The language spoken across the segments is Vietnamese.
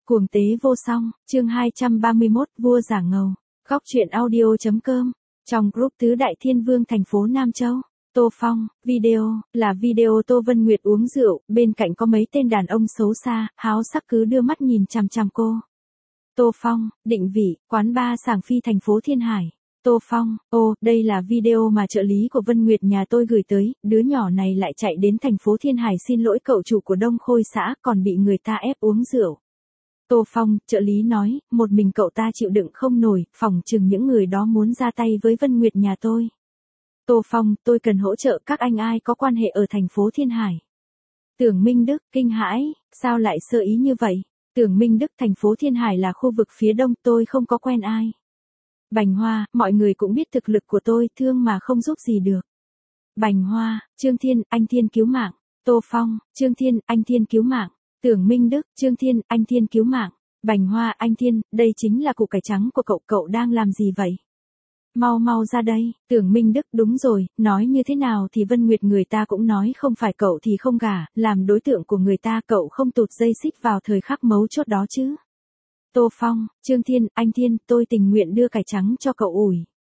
Cuồng tế vô song, chương 231, vua giả ngầu. Góc truyện audio.com. Trong group tứ đại thiên vương thành phố Nam Châu. Tô Phong, video, là video Tô Vân Nguyệt uống rượu, bên cạnh có mấy tên đàn ông xấu xa, háo sắc cứ đưa mắt nhìn chằm chằm cô. Tô Phong, định vị, quán bar Sảng Phi thành phố Thiên Hải. Tô Phong, đây là video mà trợ lý của Vân Nguyệt nhà tôi gửi tới, đứa nhỏ này lại chạy đến thành phố Thiên Hải xin lỗi cậu chủ của Đông Khôi xã, còn bị người ta ép uống rượu. Tô Phong, trợ lý nói, một mình cậu ta chịu đựng không nổi, phỏng chừng những người đó muốn ra tay với Vân Nguyệt nhà tôi. Tô Phong, tôi cần hỗ trợ các anh ai có quan hệ ở thành phố Thiên Hải. Tưởng Minh Đức, kinh hãi, sao lại sơ ý như vậy? Tưởng Minh Đức, thành phố Thiên Hải là khu vực phía đông, tôi không có quen ai. Bành Hoa, mọi người cũng biết thực lực của tôi, thương mà không giúp gì được. Bành Hoa, Trương Thiên, anh Thiên cứu mạng. Tô Phong, Trương Thiên, anh Thiên cứu mạng. Tưởng Minh Đức, Trương Thiên, anh Thiên cứu mạng. Bành Hoa, anh Thiên, đây chính là củ cải trắng của cậu đang làm gì vậy? Mau mau ra đây. Tưởng Minh Đức, đúng rồi, nói như thế nào thì Vân Nguyệt người ta cũng nói không phải cậu thì không gả, làm đối tượng của người ta cậu không tụt dây xích vào thời khắc mấu chốt đó chứ. Tô Phong, Trương Thiên, anh Thiên, tôi tình nguyện đưa cải trắng cho cậu ủi.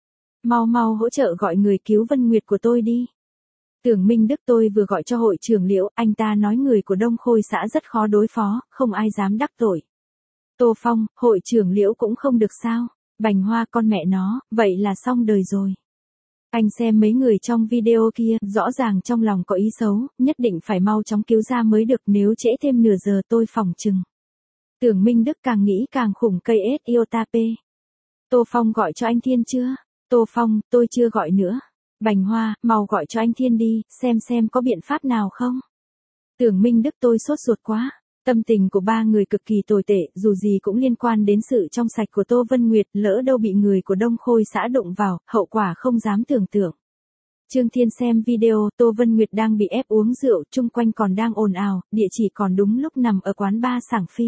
Mau mau hỗ trợ gọi người cứu Vân Nguyệt của tôi đi. Tưởng Minh Đức, tôi vừa gọi cho hội trưởng Liễu, anh ta nói người của Đông Khôi xã rất khó đối phó, không ai dám đắc tội. Tô Phong, hội trưởng Liễu cũng không được sao? Bành Hoa, con mẹ nó, vậy là xong đời rồi. Anh xem mấy người trong video kia, rõ ràng trong lòng có ý xấu, nhất định phải mau chóng cứu ra mới được, nếu trễ thêm nửa giờ tôi phỏng chừng. Tưởng Minh Đức càng nghĩ càng khủng, cây ết iota p. Tô Phong, gọi cho anh Thiên chưa? Tô Phong, tôi chưa gọi nữa. Bành Hoa, mau gọi cho anh Thiên đi, xem có biện pháp nào không? Tưởng Minh Đức, tôi sốt ruột quá. Tâm tình của ba người cực kỳ tồi tệ, dù gì cũng liên quan đến sự trong sạch của Tô Vân Nguyệt, lỡ đâu bị người của Đông Khôi xã đụng vào, hậu quả không dám tưởng tượng. Trương Thiên xem video, Tô Vân Nguyệt đang bị ép uống rượu, chung quanh còn đang ồn ào, địa chỉ còn đúng lúc nằm ở quán bar Sảng Phi.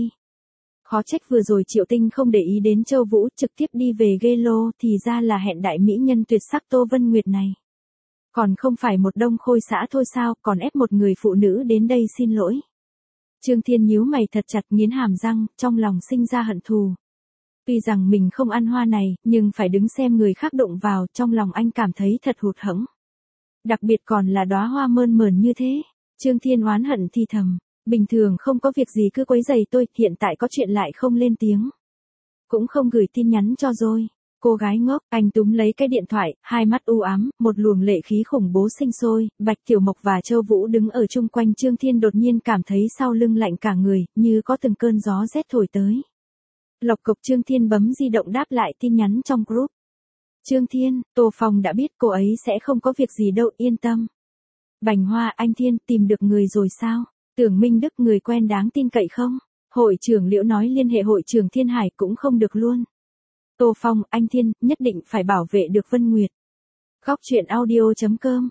Khó trách vừa rồi Triệu Tinh không để ý đến Châu Vũ, trực tiếp đi về ghê lô, thì ra là hẹn đại mỹ nhân tuyệt sắc Tô Vân Nguyệt này. Còn không phải một Đông Khôi xã thôi sao, còn ép một người phụ nữ đến đây xin lỗi. Trương Thiên nhíu mày thật chặt, nghiến hàm răng, trong lòng sinh ra hận thù. Tuy rằng mình không ăn hoa này, nhưng phải đứng xem người khác đụng vào, trong lòng anh cảm thấy thật hụt hẫng. Đặc biệt còn là đóa hoa mơn mởn như thế. Trương Thiên oán hận thì thầm, bình thường không có việc gì cứ quấy rầy tôi, hiện tại có chuyện lại không lên tiếng. Cũng không gửi tin nhắn cho rồi. Cô gái ngốc, anh túm lấy cái điện thoại, hai mắt u ám, một luồng lệ khí khủng bố sinh sôi, Bạch Tiểu Mộc và Châu Vũ đứng ở chung quanh Trương Thiên đột nhiên cảm thấy sau lưng lạnh cả người, như có từng cơn gió rét thổi tới. Lộc cộc, Trương Thiên bấm di động đáp lại tin nhắn trong group. Trương Thiên, Tô Phong đã biết cô ấy sẽ không có việc gì đâu, yên tâm. Bành Hoa, anh Thiên, tìm được người rồi sao? Tưởng Minh Đức, người quen đáng tin cậy không? Hội trưởng Liễu nói liên hệ hội trưởng Thiên Hải cũng không được luôn. Tô Phong, anh Thiên, nhất định phải bảo vệ được Vân Nguyệt. Góc truyện audio.com.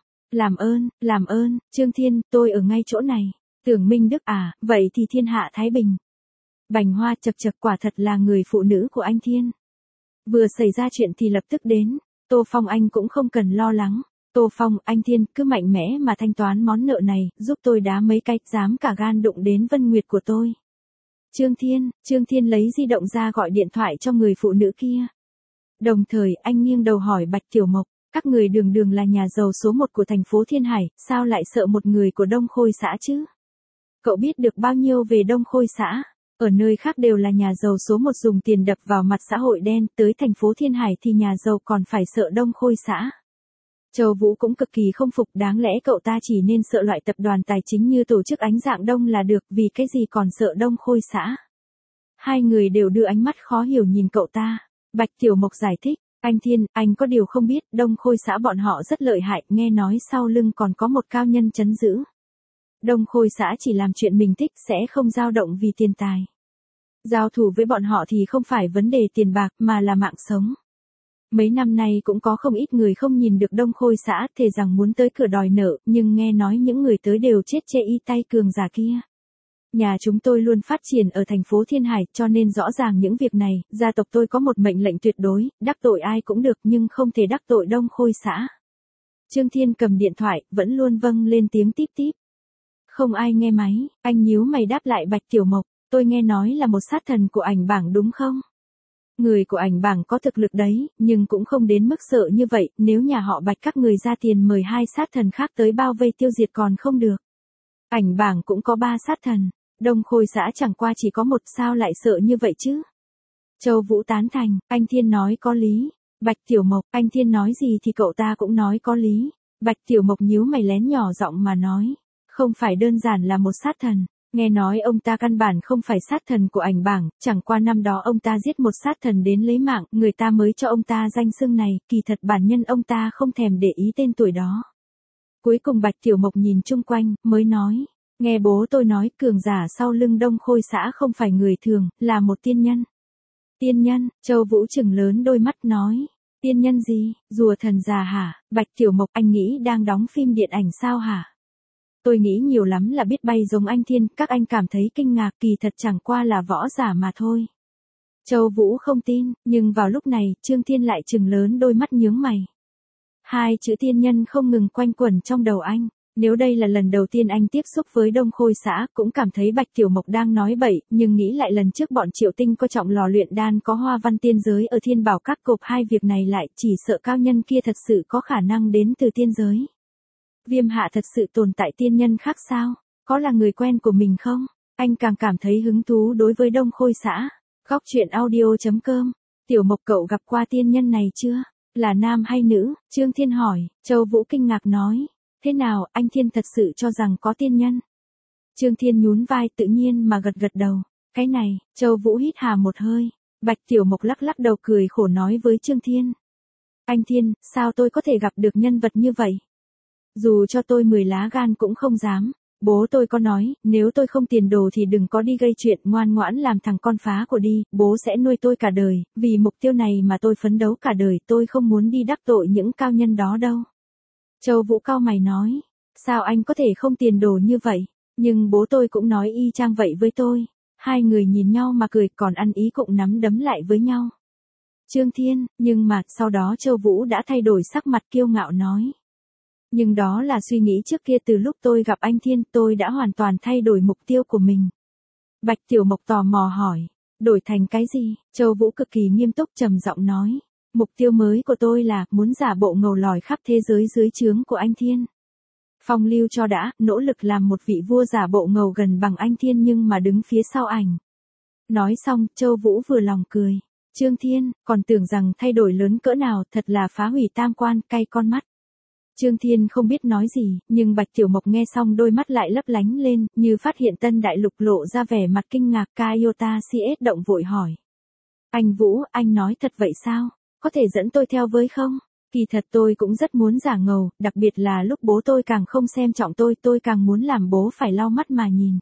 Làm ơn, Trương Thiên, tôi ở ngay chỗ này. Tưởng Minh Đức, à, vậy thì thiên hạ thái bình. Bành Hoa, chật chật, quả thật là người phụ nữ của anh Thiên. Vừa xảy ra chuyện thì lập tức đến. Tô Phong, anh cũng không cần lo lắng. Tô Phong, anh Thiên, cứ mạnh mẽ mà thanh toán món nợ này, giúp tôi đá mấy cái, dám cả gan đụng đến Vân Nguyệt của tôi. Trương Thiên lấy di động ra gọi điện thoại cho người phụ nữ kia. Đồng thời anh nghiêng đầu hỏi Bạch Tiểu Mộc, các người đường là nhà giàu số 1 của thành phố Thiên Hải, sao lại sợ một người của Đông Khôi xã chứ? Cậu biết được bao nhiêu về Đông Khôi xã? Ở nơi khác đều là nhà giàu số 1 dùng tiền đập vào mặt xã hội đen, tới thành phố Thiên Hải thì nhà giàu còn phải sợ Đông Khôi xã. Châu Vũ cũng cực kỳ không phục, đáng lẽ cậu ta chỉ nên sợ loại tập đoàn tài chính như tổ chức Ánh Dạng Đông là được, vì cái gì còn sợ Đông Khôi xã. Hai người đều đưa ánh mắt khó hiểu nhìn cậu ta. Bạch Tiểu Mộc giải thích, anh Thiên, anh có điều không biết, Đông Khôi xã bọn họ rất lợi hại, nghe nói sau lưng còn có một cao nhân trấn giữ. Đông Khôi xã chỉ làm chuyện mình thích, sẽ không dao động vì tiền tài. Giao thủ với bọn họ thì không phải vấn đề tiền bạc, mà là mạng sống. Mấy năm nay cũng có không ít người không nhìn được Đông Khôi xã, thề rằng muốn tới cửa đòi nợ, nhưng nghe nói những người tới đều chết chê y tay cường giả kia. Nhà chúng tôi luôn phát triển ở thành phố Thiên Hải, cho nên rõ ràng những việc này, gia tộc tôi có một mệnh lệnh tuyệt đối, đắc tội ai cũng được nhưng không thể đắc tội Đông Khôi xã. Trương Thiên cầm điện thoại, vẫn luôn vâng lên tiếng típ típ. Không ai nghe máy, anh nhíu mày đáp lại Bạch Tiểu Mộc. Tôi nghe nói là một sát thần của ảnh bảng đúng không? Người của ảnh bảng có thực lực đấy, nhưng cũng không đến mức sợ như vậy, nếu nhà họ Bạch các người ra tiền mời 2 sát thần khác tới bao vây tiêu diệt còn không được. Ảnh bảng cũng có 3 sát thần, Đông Khôi xã chẳng qua chỉ có 1, sao lại sợ như vậy chứ? Châu Vũ tán thành, anh Thiên nói có lý. Bạch Tiểu Mộc, anh Thiên nói gì thì cậu ta cũng nói có lý. Bạch Tiểu Mộc nhíu mày lén nhỏ giọng mà nói, không phải đơn giản là một sát thần. Nghe nói ông ta căn bản không phải sát thần của ảnh bảng, chẳng qua năm đó ông ta giết một sát thần đến lấy mạng, người ta mới cho ông ta danh xưng này, kỳ thật bản nhân ông ta không thèm để ý tên tuổi đó. Cuối cùng Bạch Tiểu Mộc nhìn chung quanh, mới nói, nghe bố tôi nói cường giả sau lưng Đông Khôi xã không phải người thường, là một tiên nhân. Tiên nhân, Châu Vũ trừng lớn đôi mắt nói, tiên nhân gì, rùa thần già hả? Bạch Tiểu Mộc, anh nghĩ đang đóng phim điện ảnh sao hả? Tôi nghĩ nhiều lắm là biết bay giống anh Thiên, các anh cảm thấy kinh ngạc, kỳ thật chẳng qua là võ giả mà thôi. Châu Vũ không tin, nhưng vào lúc này, Trương Thiên lại trừng lớn đôi mắt nhướng mày. 2 chữ tiên nhân không ngừng quanh quẩn trong đầu anh. Nếu đây là lần đầu tiên anh tiếp xúc với Đông Khôi xã, cũng cảm thấy Bạch Tiểu Mộc đang nói bậy, nhưng nghĩ lại lần trước bọn Triệu Tinh có trọng lò luyện đan có hoa văn tiên giới ở Thiên Bảo Các cộp 2 việc này lại, chỉ sợ cao nhân kia thật sự có khả năng đến từ tiên giới. Viêm Hạ thật sự tồn tại tiên nhân khác sao? Có là người quen của mình không? Anh càng cảm thấy hứng thú đối với Đông Khôi xã. Góc truyện audio.com. Tiểu Mộc cậu gặp qua tiên nhân này chưa? Là nam hay nữ? Trương Thiên hỏi. Châu Vũ kinh ngạc nói. Thế nào, anh Thiên thật sự cho rằng có tiên nhân? Trương Thiên nhún vai tự nhiên mà gật gật đầu. Cái này, Châu Vũ hít hà một hơi. Bạch Tiểu Mộc lắc lắc đầu cười khổ nói với Trương Thiên. Anh Thiên, sao tôi có thể gặp được nhân vật như vậy? Dù cho tôi 10 lá gan cũng không dám. Bố tôi có nói, nếu tôi không tiền đồ thì đừng có đi gây chuyện, ngoan ngoãn làm thằng con phá của đi, bố sẽ nuôi tôi cả đời, vì mục tiêu này mà tôi phấn đấu cả đời, tôi không muốn đi đắc tội những cao nhân đó đâu. Châu Vũ cau mày nói, sao anh có thể không tiền đồ như vậy, nhưng bố tôi cũng nói y chang vậy với tôi. Hai người nhìn nhau mà cười, còn ăn ý cũng nắm đấm lại với nhau. Trương Thiên, nhưng mà, sau đó Châu Vũ đã thay đổi sắc mặt kiêu ngạo nói. Nhưng đó là suy nghĩ trước kia, từ lúc tôi gặp anh Thiên tôi đã hoàn toàn thay đổi mục tiêu của mình. Bạch Tiểu Mộc tò mò hỏi, đổi thành cái gì? Châu Vũ cực kỳ nghiêm túc trầm giọng nói, mục tiêu mới của tôi là muốn giả bộ ngầu lòi khắp thế giới dưới trướng của anh Thiên. Phong lưu cho đã, nỗ lực làm một vị vua giả bộ ngầu gần bằng anh Thiên nhưng mà đứng phía sau ảnh. Nói xong, Châu Vũ vừa lòng cười. Trương Thiên, còn tưởng rằng thay đổi lớn cỡ nào, thật là phá hủy tam quan, cay con mắt. Trương Thiên không biết nói gì, nhưng Bạch Tiểu Mộc nghe xong đôi mắt lại lấp lánh lên, như phát hiện tân đại lục, lộ ra vẻ mặt kinh ngạc. Kaiota CS động vội hỏi. Anh Vũ, anh nói thật vậy sao? Có thể dẫn tôi theo với không? Kỳ thật tôi cũng rất muốn giả ngầu, đặc biệt là lúc bố tôi càng không xem trọng tôi càng muốn làm bố phải lau mắt mà nhìn.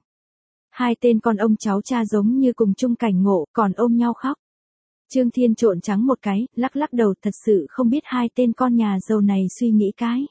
2 tên con ông cháu cha giống như cùng chung cảnh ngộ, còn ôm nhau khóc. Trương Thiên trộn trắng một cái, lắc lắc đầu, thật sự không biết 2 tên con nhà giàu này suy nghĩ cái.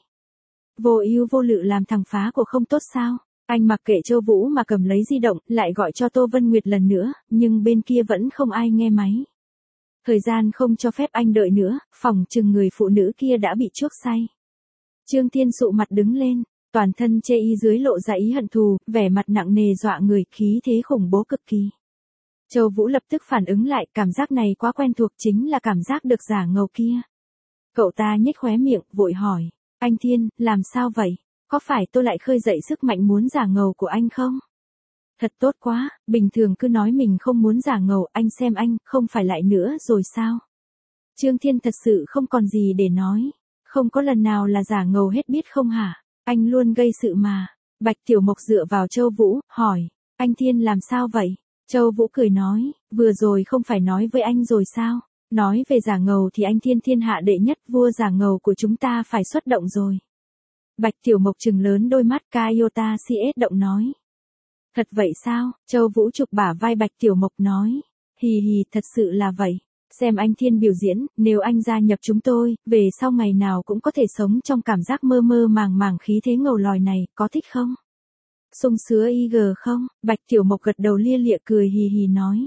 Vô ưu vô lự làm thằng phá của không tốt sao? Anh mặc kệ Châu Vũ mà cầm lấy di động, lại gọi cho Tô Vân Nguyệt lần nữa, nhưng bên kia vẫn không ai nghe máy. Thời gian không cho phép anh đợi nữa, phỏng chừng người phụ nữ kia đã bị chuốc say. Trương Thiên sụ mặt đứng lên, toàn thân chê y dưới lộ ra ý hận thù, vẻ mặt nặng nề dọa người, khí thế khủng bố cực kỳ. Châu Vũ lập tức phản ứng lại, cảm giác này quá quen thuộc, chính là cảm giác được giả ngầu kia. Cậu ta nhếch khóe miệng, vội hỏi, anh Thiên, làm sao vậy? Có phải tôi lại khơi dậy sức mạnh muốn giả ngầu của anh không? Thật tốt quá, bình thường cứ nói mình không muốn giả ngầu, anh xem anh, không phải lại nữa rồi sao? Trương Thiên thật sự không còn gì để nói. Không có lần nào là giả ngầu hết biết không hả? Anh luôn gây sự mà. Bạch Tiểu Mộc dựa vào Châu Vũ, hỏi, anh Thiên làm sao vậy? Châu Vũ cười nói, vừa rồi không phải nói với anh rồi sao? Nói về giả ngầu thì anh Thiên thiên hạ đệ nhất, vua giả ngầu của chúng ta phải xuất động rồi. Bạch Tiểu Mộc trừng lớn đôi mắt. Kaiota CS động nói. Thật vậy sao? Châu Vũ chụp bả vai Bạch Tiểu Mộc nói. Hì hì, thật sự là vậy. Xem anh Thiên biểu diễn, nếu anh gia nhập chúng tôi, về sau ngày nào cũng có thể sống trong cảm giác mơ mơ màng màng khí thế ngầu lòi này, có thích không? Sung sứa IG không? Bạch Tiểu Mộc gật đầu lia lịa cười hì hì nói.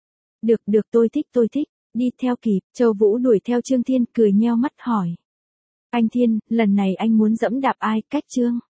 Được tôi thích. Đi theo kịp, Châu Vũ đuổi theo Trương Thiên cười nheo mắt hỏi. Anh Thiên, lần này anh muốn dẫm đạp ai? Cách Trương